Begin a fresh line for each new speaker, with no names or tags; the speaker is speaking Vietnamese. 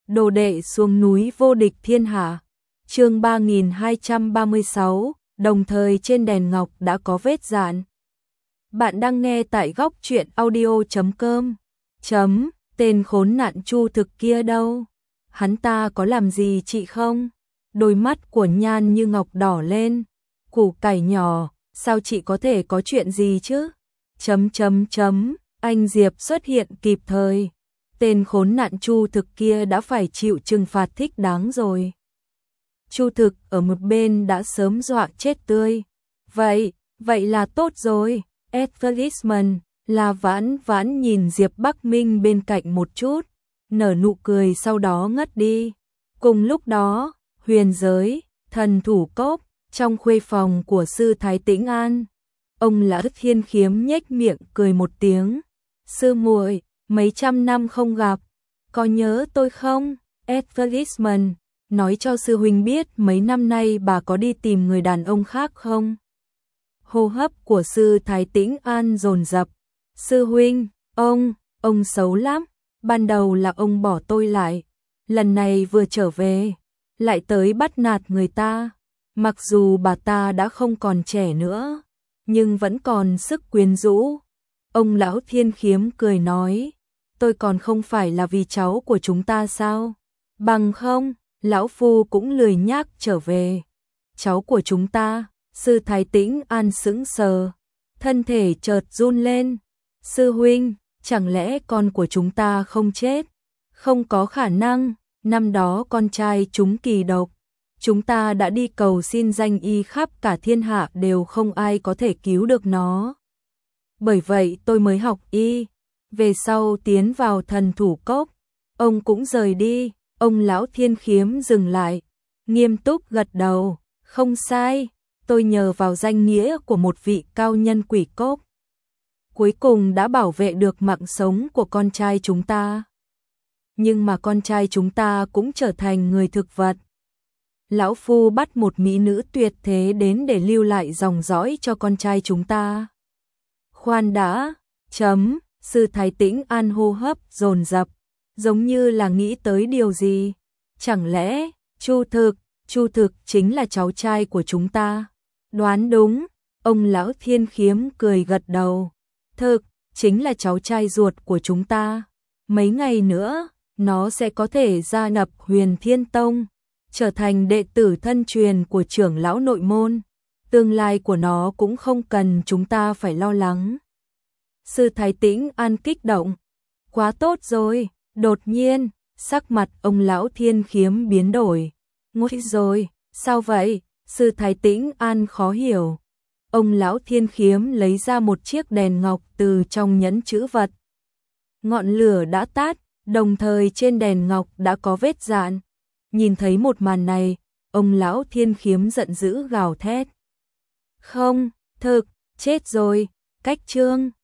Đồ đệ xuống núi vô địch thiên hạ. Chương 3236, đồng thời trên đèn ngọc đã có vết dạn. Bạn đang nghe tại góc truyện audio.com. Tên khốn nạn Chu Thực kia đâu? Hắn ta có làm gì chị không? Đôi mắt của Nhan Như Ngọc đỏ lên. Củ cải nhỏ, sao chị có thể có chuyện gì chứ? Anh Diệp xuất hiện kịp thời. Tên khốn nạn Chu Thực kia đã phải chịu trừng phạt thích đáng rồi. Chu Thực ở một bên đã sớm dọa chết tươi. Vậy là tốt rồi. Advertisement là vãn nhìn Diệp Bắc Minh bên cạnh một chút, nở nụ cười sau đó ngất đi. Cùng lúc đó, huyền giới, thần thủ cốc, trong khuê phòng của sư Thái Tĩnh An. Ông Lã Thiên Khiếm nhếch miệng cười một tiếng. Sư muội, mấy trăm năm không gặp, có nhớ tôi không? Advertisement, nói cho sư huynh biết mấy năm nay bà có đi tìm người đàn ông khác không? Hô hấp của sư Thái Tĩnh An dồn dập. Sư huynh, ông xấu lắm. Ban đầu là ông bỏ tôi lại, lần này vừa trở về, lại tới bắt nạt người ta. Mặc dù bà ta đã không còn trẻ nữa, nhưng vẫn còn sức quyến rũ. Ông lão Thiên Khiếm cười nói, tôi còn không phải là vì cháu của chúng ta sao? Bằng không, lão phu cũng lười nhác trở về. Cháu của chúng ta, sư Thái Tĩnh An sững sờ, thân thể chợt run lên. Sư huynh, chẳng lẽ con của chúng ta không chết? Không có khả năng, năm đó con trai chúng kỳ độc. Chúng ta đã đi cầu xin danh y khắp cả thiên hạ đều không ai có thể cứu được nó. Bởi vậy tôi mới học y. Về sau tiến vào thần thủ cốc, ông cũng rời đi. Ông lão Thiên Khiếm dừng lại, nghiêm túc gật đầu. Không sai, tôi nhờ vào danh nghĩa của một vị cao nhân quỷ cốc, cuối cùng đã bảo vệ được mạng sống của con trai chúng ta. Nhưng mà con trai chúng ta cũng trở thành người thực vật. Lão phu bắt một mỹ nữ tuyệt thế đến để lưu lại dòng dõi cho con trai chúng ta. Khoan đã, sư Thái Tĩnh An hô hấp dồn dập, giống như là nghĩ tới điều gì. Chẳng lẽ, Chu Thực chính là cháu trai của chúng ta? Đoán đúng, ông lão Thiên Khiếm cười gật đầu. Thực, chính là cháu trai ruột của chúng ta. Mấy ngày nữa, nó sẽ có thể gia nhập Huyền Thiên Tông, trở thành đệ tử thân truyền của trưởng lão nội môn. Tương lai của nó cũng không cần chúng ta phải lo lắng. Sư Thái Tĩnh An kích động. Quá tốt rồi. Đột nhiên, sắc mặt ông lão Thiên Khiếm biến đổi. Nguy rồi, sao vậy? Sư Thái Tĩnh An khó hiểu. Ông lão Thiên Khiếm lấy ra một chiếc đèn ngọc từ trong nhẫn chữ vật. Ngọn lửa đã tắt, đồng thời trên đèn ngọc đã có vết dạn. Nhìn thấy một màn này, ông lão Thiên Khiếm giận dữ gào thét. Không, thực, chết rồi, cách chương.